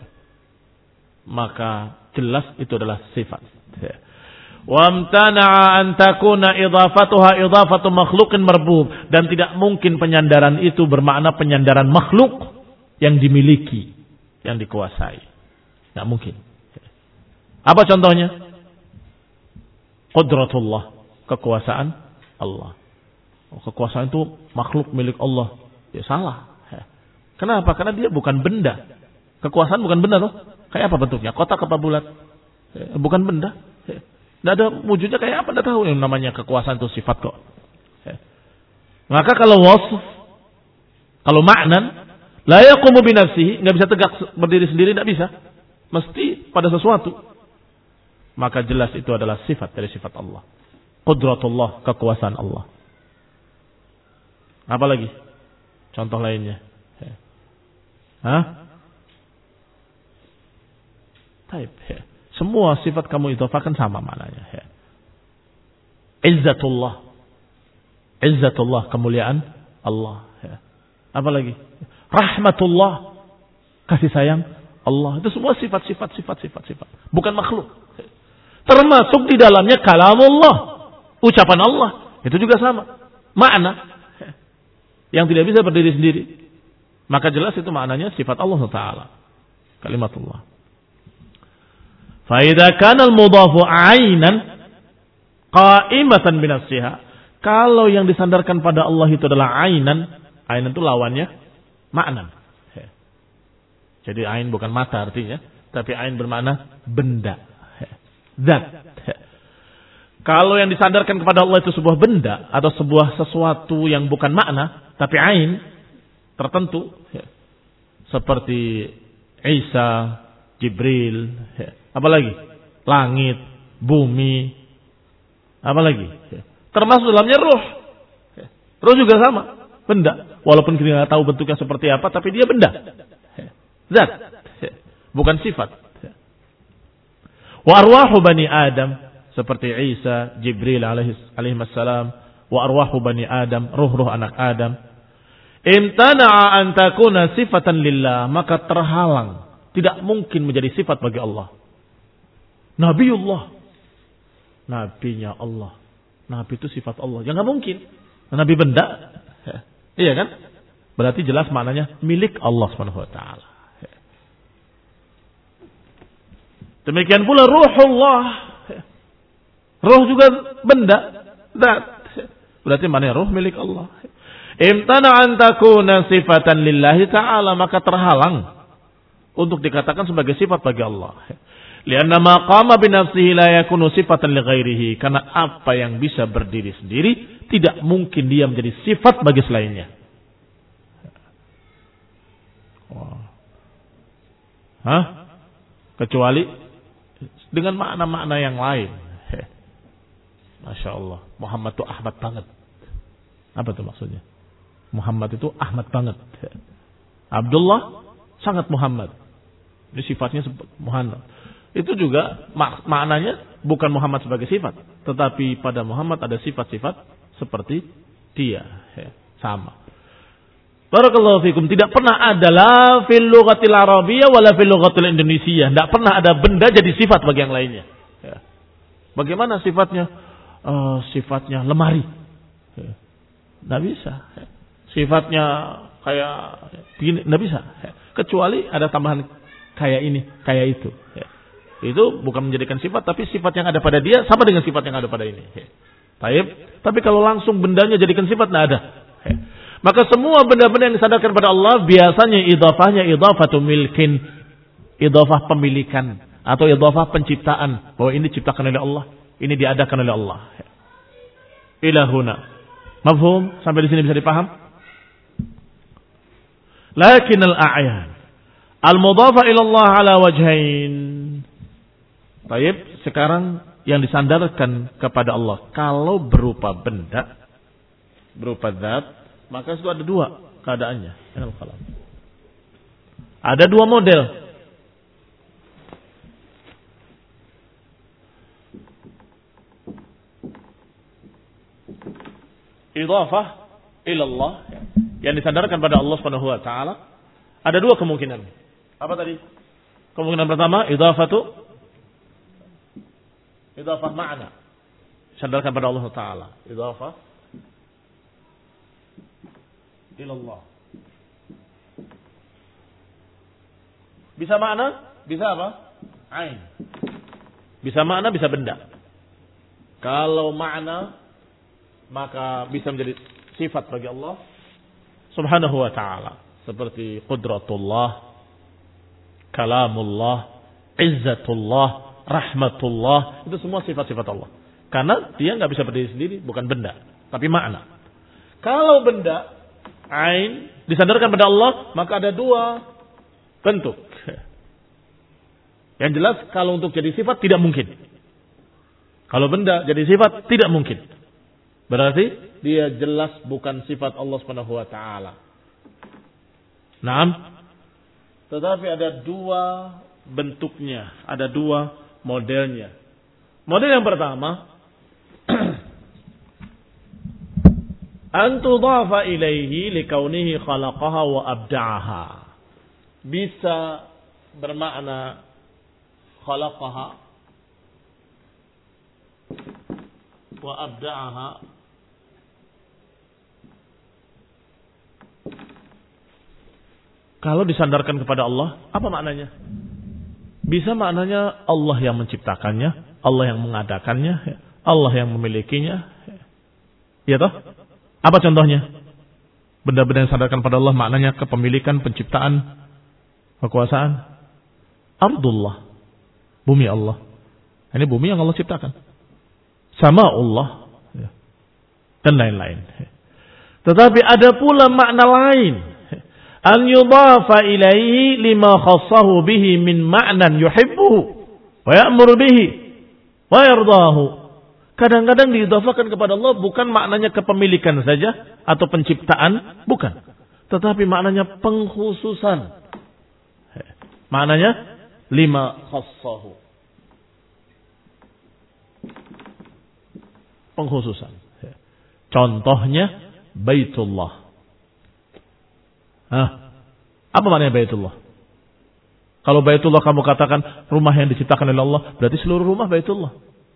[SPEAKER 1] maka jelas itu adalah sifat. Wamtana'a an takuna idhafatuha idhafatu makhluqin marbub, dan tidak mungkin penyandaran itu bermakna penyandaran makhluk yang dimiliki, yang dikuasai. Tidak mungkin. Apa contohnya? Qudratullah, kekuasaan Allah. Oh, kekuasaan itu makhluk milik Allah. Ya salah. Kenapa? Karena dia bukan benda. Kekuasaan bukan benda loh. Kayak apa bentuknya? Kotak apa bulat? Bukan benda. Tidak ada wujudnya kayak apa? Tidak tahu yang namanya kekuasaan itu sifat kok. Maka kalau wasf, kalau maknan, la yaqumu bi nafsihi, nggak bisa tegak berdiri sendiri, tidak bisa. Mesti pada sesuatu. maka jelas itu adalah sifat dari sifat Allah. Qudratullah, kekuasaan Allah. Apa lagi? Contoh lainnya. Hah? Taib. Semua sifat kamu idhofahkan sama maknanya. Izzatullah. Izzatullah, kemuliaan Allah. Apa lagi? Rahmatullah, kasih sayang Allah. Itu semua sifat-sifat, sifat-sifat, sifat. Bukan makhluk. Termasuk di dalamnya kalamullah, ucapan Allah. Itu juga sama. Makna yang tidak bisa berdiri sendiri. Maka jelas itu maknanya sifat Allah Taala. Kalimatullah. Fa idza kana al-mudhafu 'ainan qa'imatan binafsiha. Kalau yang disandarkan pada Allah itu adalah 'ainan, 'ainan itu lawannya makna. Jadi ain bukan mata artinya, tapi ain bermakna benda, zat. Kalau yang disandarkan kepada Allah itu sebuah benda atau sebuah sesuatu yang bukan makna, tapi ain tertentu, seperti Isa, Jibril, apalagi langit, bumi, apalagi termasuk dalamnya ruh. Ruh juga sama, benda. Walaupun kita nggak tahu bentuknya seperti apa, tapi dia benda. Zat, bukan sifat. Wa arwahu bani Adam, seperti Isa, Jibril alaihi wassalam, wa arwahu bani Adam, ruh-ruh anak Adam. Imtana'a an takuna sifatan lillah, maka terhalang, tidak mungkin menjadi sifat bagi Allah. Nabiullah, nabinya Allah. Nabi itu sifat Allah. Ya nggak mungkin. Nabi benda. Iya kan? Berarti jelas maknanya milik Allah Subhanahu wa taala. Demikian pula ruhullah. Ruh juga benda. Zat. Berarti maknanya ruh milik Allah. Imtana an takuna sifatan lillahi ta'ala, maka terhalang untuk dikatakan sebagai sifat bagi Allah. Lianna ma qama bi nafsihi la yakunu sifatan li ghairihi, karena apa yang bisa berdiri sendiri tidak mungkin dia menjadi sifat bagi selainnya. Hah? Kecuali dengan makna-makna yang lain. Masya Allah, Muhammad itu Ahmad banget. Apa itu maksudnya? Muhammad itu Ahmad banget. Abdullah sangat Muhammad. Ini sifatnya Muhammad. Itu juga mak- maknanya bukan Muhammad sebagai sifat, tetapi pada Muhammad ada sifat-sifat seperti dia. Sama. Barakallahu fikum. Tidak pernah ada la fil lughatil arabiyyah wala fil lughatil indonesiyyah. Tidak pernah ada benda jadi sifat bagi yang lainnya. Ya. Bagaimana sifatnya? Uh, sifatnya lemari. Ya. Tidak bisa. Ya. Sifatnya kayak begini. Tidak bisa. Ya. Kecuali ada tambahan kayak ini, kayak itu. Ya. Itu bukan menjadikan sifat, tapi sifat yang ada pada dia sama dengan sifat yang ada pada ini. Ya. Taib. Tapi kalau langsung bendanya jadikan sifat, tidak ada. Ya. Maka semua benda-benda yang disandarkan pada Allah biasanya idhafahnya idhafatu milkin, idhafah pemilikan atau idhafah penciptaan, bahwa ini diciptakan oleh Allah, ini diadakan oleh Allah. Ilahuna. Mafhum? Sampai di sini bisa dipaham? Lakin al-a'yan al-mudhafa ila Allah ala wajhain. Baik, sekarang yang disandarkan kepada Allah kalau berupa benda, berupa zat, maka itu ada dua keadaannya. Ada dua model. Idhafah ila Allah, yang disandarkan pada Allah Subhanahu wa taala, ada dua kemungkinan. Apa tadi? Kemungkinan pertama, idhafatu idhafah ma'na. Sandarkan pada Allah taala. Idhafah ilallah. Bisa makna, bisa apa? Ain. Bisa makna, bisa benda. Kalau makna, maka bisa menjadi sifat bagi Allah Subhanahu wa ta'ala. Seperti qudratullah, kalamullah, izzatullah, rahmatullah. Itu semua sifat-sifat Allah. Karena dia nggak bisa berdiri sendiri, bukan benda, tapi makna. Kalau benda, ain, disandarkan pada Allah, maka ada dua bentuk. Yang jelas kalau untuk jadi sifat tidak mungkin. Kalau benda jadi sifat, tidak mungkin. Berarti dia jelas bukan sifat Allah Subhanahu wa taala. Naam. Tetapi ada dua bentuknya, ada dua modelnya. Model yang pertama, an tudhafa ilaihi likaunihi khalaqaha wa abda'aha. Bisa bermakna khalaqaha wa abda'aha, kalau disandarkan kepada Allah, apa maknanya? Bisa maknanya Allah yang menciptakannya, Allah yang mengadakannya, Allah yang memilikinya. Ya toh? Apa contohnya? Benda-benda yang disandarkan pada Allah maknanya kepemilikan, penciptaan, kekuasaan. Ardullah, bumi Allah. Ini bumi yang Allah ciptakan. Sama Allah, dan lain-lain. Tetapi ada pula makna lain. An yudhafa ilaihi lima khassahu bihi min ma'nan yuhibbuhu wa ya'muru bihi wa yardahu. Kadang-kadang diidhafakan kepada Allah bukan maknanya kepemilikan saja atau penciptaan, bukan. Tetapi maknanya pengkhususan. Maknanya lima khassahu. Pengkhususan. Contohnya Baitullah. Hah? Apa maknanya Baitullah? Kalau Baitullah kamu katakan rumah yang diciptakan oleh Allah, berarti seluruh rumah Baitullah.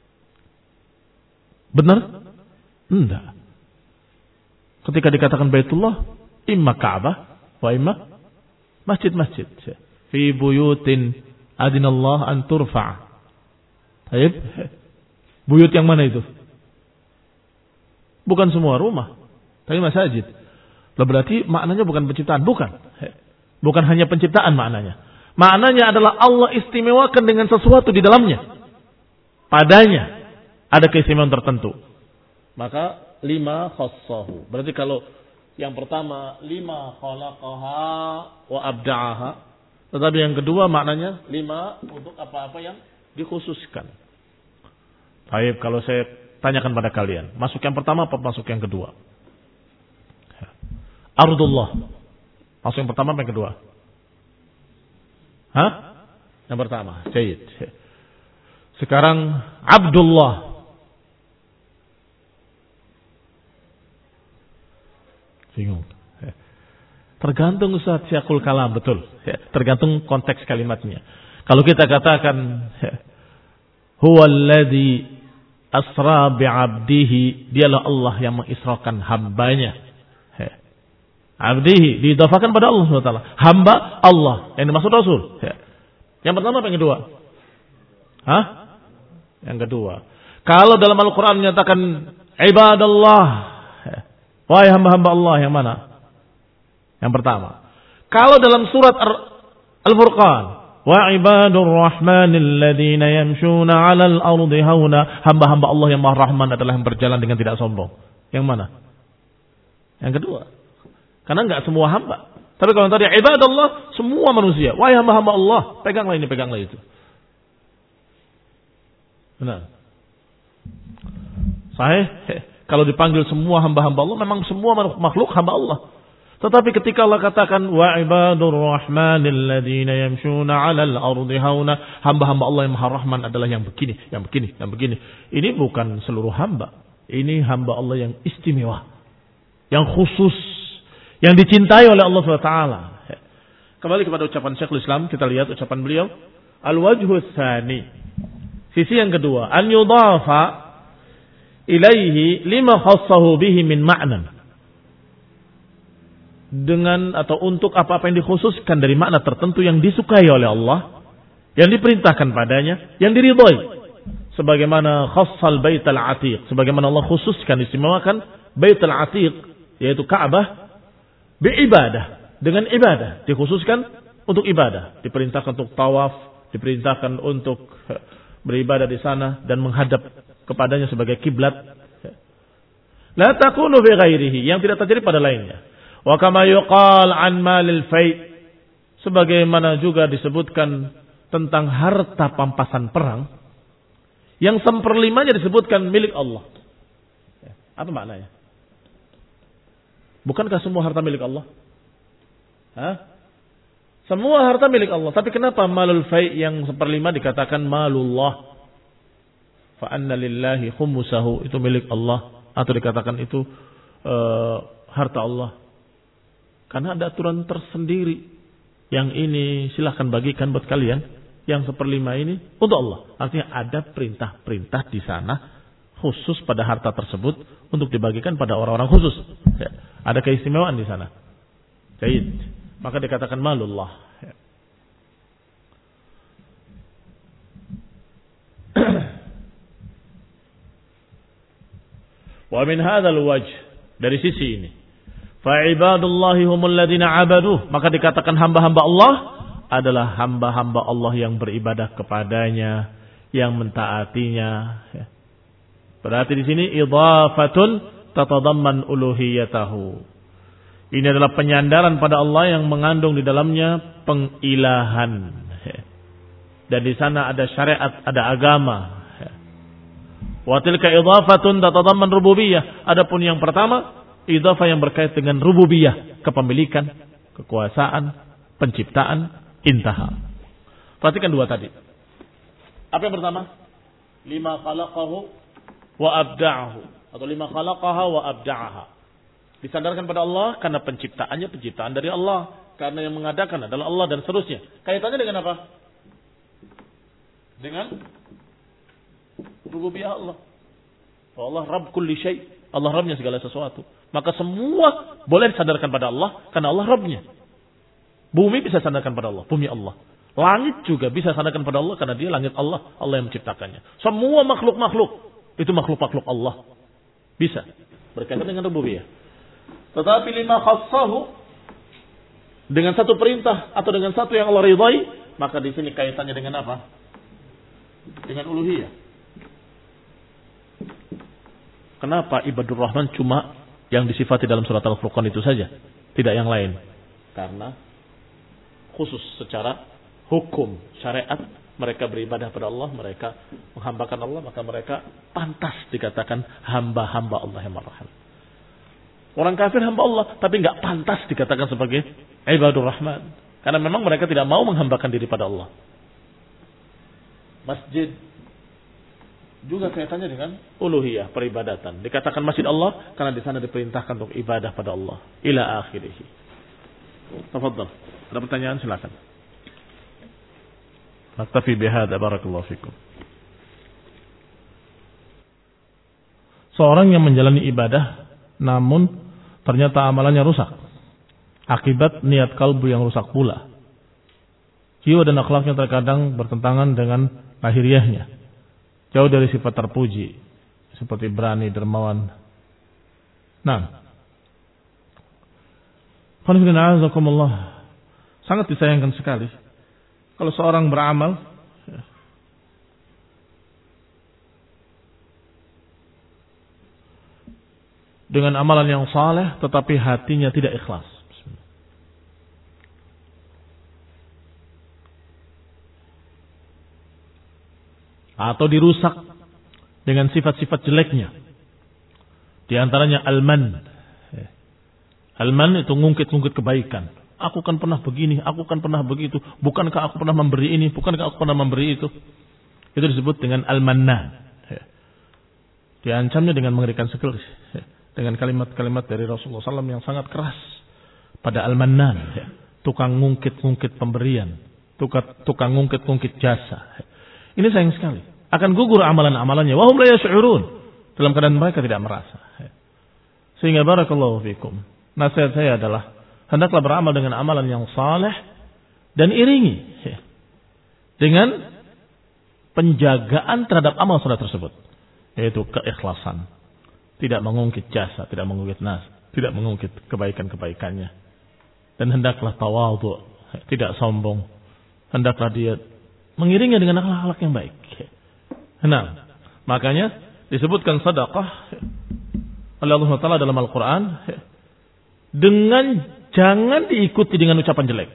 [SPEAKER 1] Benar? Enggak. Ketika dikatakan Baitullah, imma Ka'bah wa imma masjid-masjid. Fi buyutin adinallah an turfa'. Baik. Buyut yang mana itu? Bukan semua rumah, tapi masjid. Berarti maknanya bukan penciptaan, bukan. Bukan hanya penciptaan maknanya. Maknanya adalah Allah istimewakan dengan sesuatu di dalamnya. Padanya ada keistimewaan tertentu. Maka lima khassahu. Berarti kalau yang pertama lima khalaqaha wa abda'aha. Tetapi yang kedua maknanya lima untuk apa-apa yang dikhususkan. Baik, kalau saya tanyakan pada kalian, masuk yang pertama apa masuk yang kedua? Ardullah. Masuk yang pertama apa yang kedua? Hah? Yang pertama. Jayid. Sekarang Abdullah. Bingung. Tergantung Ustaz Syakul Kalam, betul. Tergantung konteks kalimatnya. Kalau kita katakan huwallazi asra bi'abdihi, dialah Allah yang mengisrakan hambanya. Abdihi diidhafakan pada Allah subhanahu wa taala. Hamba Allah, yang dimaksud Rasul. Yang pertama apa yang kedua? Hah? Yang kedua. Kalau dalam Al-Qur'an menyatakan ibadallah, wahai hamba-hamba Allah, yang mana? Yang pertama. Kalau dalam surat Al-Furqan, wa ibadur rahmanil ladzina yamshuna 'alal ardi hauna, hamba-hamba Allah yang Maha Rahman adalah yang berjalan dengan tidak sombong. Yang mana? Yang kedua. Karena enggak semua hamba. Tapi kalau tadi ibadallah, semua manusia. Wahai hamba-hamba Allah, peganglah ini, peganglah itu. Benar. Sahih. Kalau dipanggil semua hamba-hamba Allah, memang semua makhluk hamba Allah. Tetapi ketika Allah katakan wa ibadur rahmanil ladzina yamshuna 'alal ardi hauna, hamba-hamba Allah yang Maha Rahman adalah yang begini, yang begini, yang begini. Ini bukan seluruh hamba. Ini hamba Allah yang istimewa, yang khusus, yang dicintai oleh Allah subhanahu wa taala. Kembali kepada ucapan Syekhul Islam, kita lihat ucapan beliau, al-wajhu tsani. Sisi yang kedua, an yudhafa ilaihi lima khassahu bihi min ma'nan. Dengan atau untuk apa-apa yang dikhususkan dari makna tertentu yang disukai oleh Allah, yang diperintahkan padanya, yang diridhai. Sebagaimana khassal baital atiq, sebagaimana Allah khususkan, istimewakan baital atiq, yaitu Ka'bah, beribadah, dengan ibadah, dikhususkan untuk ibadah, diperintahkan untuk tawaf, diperintahkan untuk beribadah di sana dan menghadap kepadanya sebagai kiblat. La takunu bi ghairihi, yang tidak terjadi pada lainnya. Wa kama yuqal an malil fai', sebagaimana juga disebutkan tentang harta pampasan perang Yang seperlimanya disebutkan milik Allah. Apa maknanya? Bukankah semua harta milik Allah? Hah? Semua harta milik Allah. Tapi kenapa malul fai' yang seperlima dikatakan malullah? Fa anna lillahi khumusahu, itu milik Allah. Atau dikatakan itu uh, harta Allah. Karena ada aturan tersendiri. Yang ini silahkan bagikan buat kalian. Yang seperlima ini untuk Allah. Artinya ada perintah-perintah di sana khusus pada harta tersebut untuk dibagikan pada orang-orang khusus. Ya. Ada keistimewaan di sana. Jadi, maka dikatakan malullah. Ya. Wa min hadzal wajh, dari sisi ini, fa ibadullahi humul ladzina abaduh, maka dikatakan hamba-hamba Allah adalah hamba-hamba Allah yang beribadah kepadanya, yang mentaatinya. Berarti di sini idhafatun tatadamman uluhiyatahu. Ini adalah penyandaran pada Allah yang mengandung di dalamnya pengilahan. Dan di sana ada syariat, ada agama. Wa tilka idhafatun tatadamman rububiyah. Adapun yang pertama, idhafah yang berkait dengan rububiyah, kepemilikan, kekuasaan, penciptaan, intaha. Perhatikan dua tadi. Apa yang pertama? Lima khalaqahu wa abda'ahu. Atau lima khalaqaha wa abda'aha. Disandarkan pada Allah karena penciptaannya penciptaan dari Allah. Karena yang mengadakan adalah Allah dan seterusnya. Kaitannya dengan apa? Dengan rububiyah Allah. Allah Rabb kulli syai'. Allah Rabbnya segala sesuatu. Maka semua boleh disandarkan pada Allah karena Allah Rabbnya. Bumi bisa sandarkan pada Allah, bumi Allah. Langit juga bisa sandarkan pada Allah karena dia langit Allah, Allah yang menciptakannya. Semua makhluk-makhluk itu makhluk-makhluk Allah. Bisa berkaitan dengan rububiyah. Tetapi lima khassahu, dengan satu perintah atau dengan satu yang Allah ridhai, maka di sini kaitannya dengan apa? Dengan uluhiyah. Kenapa ibadur rahman cuma yang disifati dalam surat Al-Furqan itu saja, tidak yang lain? Karena khusus secara hukum syariat mereka beribadah pada Allah, mereka menghambakan Allah, maka mereka pantas dikatakan hamba-hamba Allah yang marham. Orang kafir hamba Allah, tapi nggak pantas dikatakan sebagai ibadur rahman, karena memang mereka tidak mau menghambakan diri pada Allah. Masjid juga kaitannya dengan uluhiyah, peribadatan. Dikatakan masjid Allah karena di sana diperintahkan untuk ibadah pada Allah. Ila akhirih. Tafadhal. Ada pertanyaan silakan. Naktafi bihadza, barakallahu fikum. Seorang yang menjalani ibadah namun ternyata amalannya rusak akibat niat kalbu yang rusak pula. Jiwa dan akhlaknya terkadang bertentangan dengan lahiriahnya. Jauh dari sifat terpuji seperti berani, dermawan. Nah, qanifidina azakumullah, sangat disayangkan sekali kalau seorang beramal ya, dengan amalan yang saleh tetapi hatinya tidak ikhlas. Atau dirusak dengan sifat-sifat jeleknya. Di antaranya al-man. Al-man itu ngungkit-ngungkit kebaikan. Aku kan pernah begini, aku kan pernah begitu. Bukankah aku pernah memberi ini, bukankah aku pernah memberi itu. Itu disebut dengan al-mannan. Diancamnya dengan mengerikan sekali. Dengan kalimat-kalimat dari Rasulullah shallallahu alaihi wasallam yang sangat keras. Pada al-mannan. Tukang ngungkit-ngungkit pemberian. Tukang ngungkit-ngungkit jasa. Ini sayang sekali. Akan gugur amalan-amalannya. Wahum la yash'urun. Dalam keadaan mereka tidak merasa. Sehingga barakallahu fikum. Nasihat saya adalah hendaklah beramal dengan amalan yang saleh dan iringi dengan penjagaan terhadap amal saleh tersebut, yaitu keikhlasan. Tidak mengungkit jasa, tidak mengungkit nas, tidak mengungkit kebaikan-kebaikannya. Dan hendaklah tawadhu, tidak sombong. Hendaklah dia mengiringnya dengan akhlak-akhlak yang baik. Nah, makanya disebutkan sedekah oleh Allah Taala dalam Al-Quran dengan jangan diikuti dengan ucapan jelek.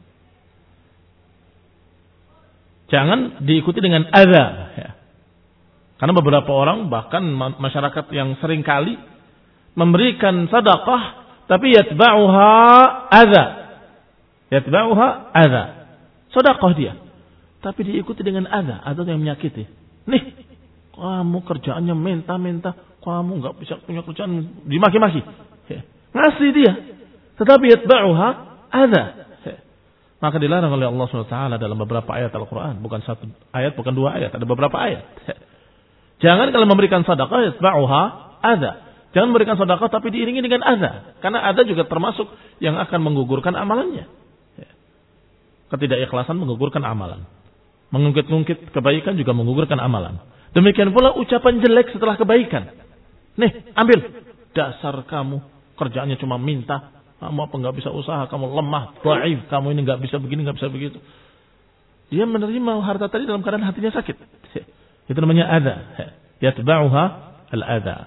[SPEAKER 1] Jangan diikuti dengan adza. Karena beberapa orang bahkan masyarakat yang sering kali memberikan sedekah tapi yatba'uha adza. Yatba'uha adza. Sedekah dia, tapi diikuti dengan adza, adza yang menyakiti. Nih, kamu kerjaannya minta-minta, kamu enggak bisa punya kerjaan, dimaki-maki. Ngasih dia, tetapi yatba'uha adza. Maka dilarang oleh Allah subhanahu wa taala dalam beberapa ayat Al-Quran. Bukan satu ayat, bukan dua ayat. Ada beberapa ayat. Jangan kalau memberikan sedekah yatba'uha adza. Jangan memberikan sedekah tapi diiringi dengan adza. Karena adza juga termasuk yang akan menggugurkan amalannya. Ketidakikhlasan menggugurkan amalan. Mengungkit-ungkit kebaikan juga menggugurkan amalan. Demikian pula ucapan jelek setelah kebaikan. Nih, ambil. Dasar kamu kerjaannya cuma minta. Kamu apa nggak bisa usaha, kamu lemah, dhaif, kamu ini nggak bisa begini, nggak bisa begitu. Dia menerima harta tadi dalam keadaan hatinya sakit. Itu namanya adza. Yatba'uha al-adza.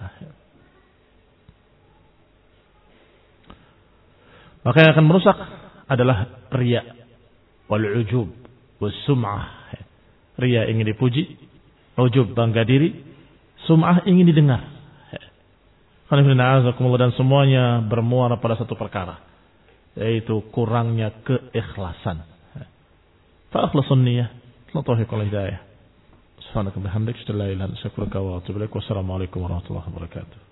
[SPEAKER 1] Maka yang akan merusak adalah riya, wal ujub, was sum'ah. Riya ingin dipuji, ujub bangga diri, sum'ah ingin didengar. Dan semuanya bermuara pada satu perkara, yaitu kurangnya keikhlasan. Fa akhlasun niyyah, la tawfiq wal hidayah. Subhanaka bihamdika, la ilaha illa anta, astaghfiruka wa atubu ilaik. Wassalamu alaikum warahmatullahi wabarakatuh.